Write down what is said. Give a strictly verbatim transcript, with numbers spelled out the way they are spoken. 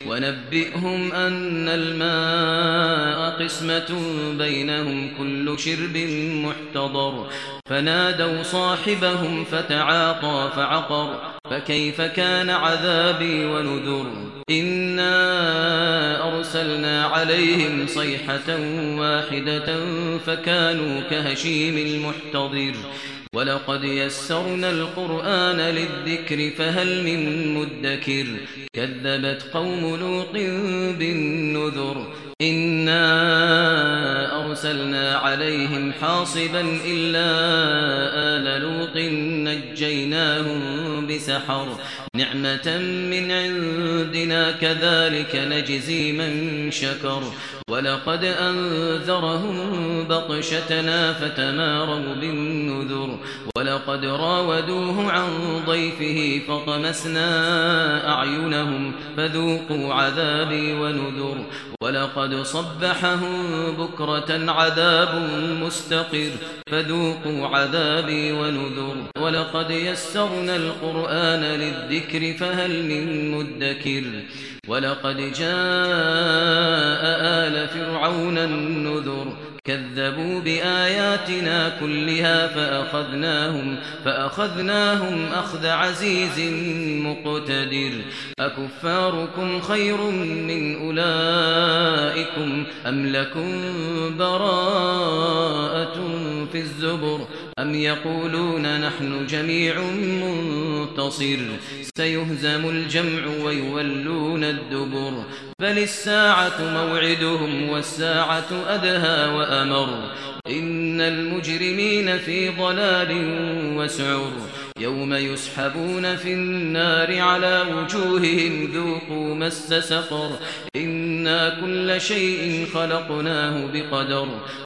ونبئهم أن الماء قسمة بينهم كل شرب محتضر فنادوا صاحبهم فتعاطى فعقر فكيف كان عذابي ونذر إنا أرسلنا عليهم صيحة واحدة فكانوا كهشيم المحتضر ولقد يسرنا القرآن للذكر فهل من مدكر كذبت قوم لوط بالنذر إنا أرسلنا عليهم حاصبا إلا آل لوط نجيناهم بسحر نعمة من عندنا كذلك نجزي من شكر ولقد أنذرهم بطشتنا فتماروا بالنذر ولقد راودوه عن ضيفه فطمسنا أعينهم فذوقوا عذابي ونذر ولقد صبحهم بكرة عذاب مستقر فذوقوا عذابي ونذر ولقد يسرنا القرآن للذكر فهل من مدكر ولقد جاء آل فرعون النذر كذبوا بآياتنا كلها فأخذناهم فأخذناهم أخذ عزيز مقتدر أكفاركم خير من أولئكم أم لكم براءة في الزبر أم يقولون نحن جميع منتصر سيهزم الجمع ويولون الدبر بل الساعة موعدهم والساعة أدهى وأمر إن المجرمين في ضلال وسعر يوم يسحبون في النار على وجوههم ذوقوا مس سقر إنا كل شيء خلقناه بقدر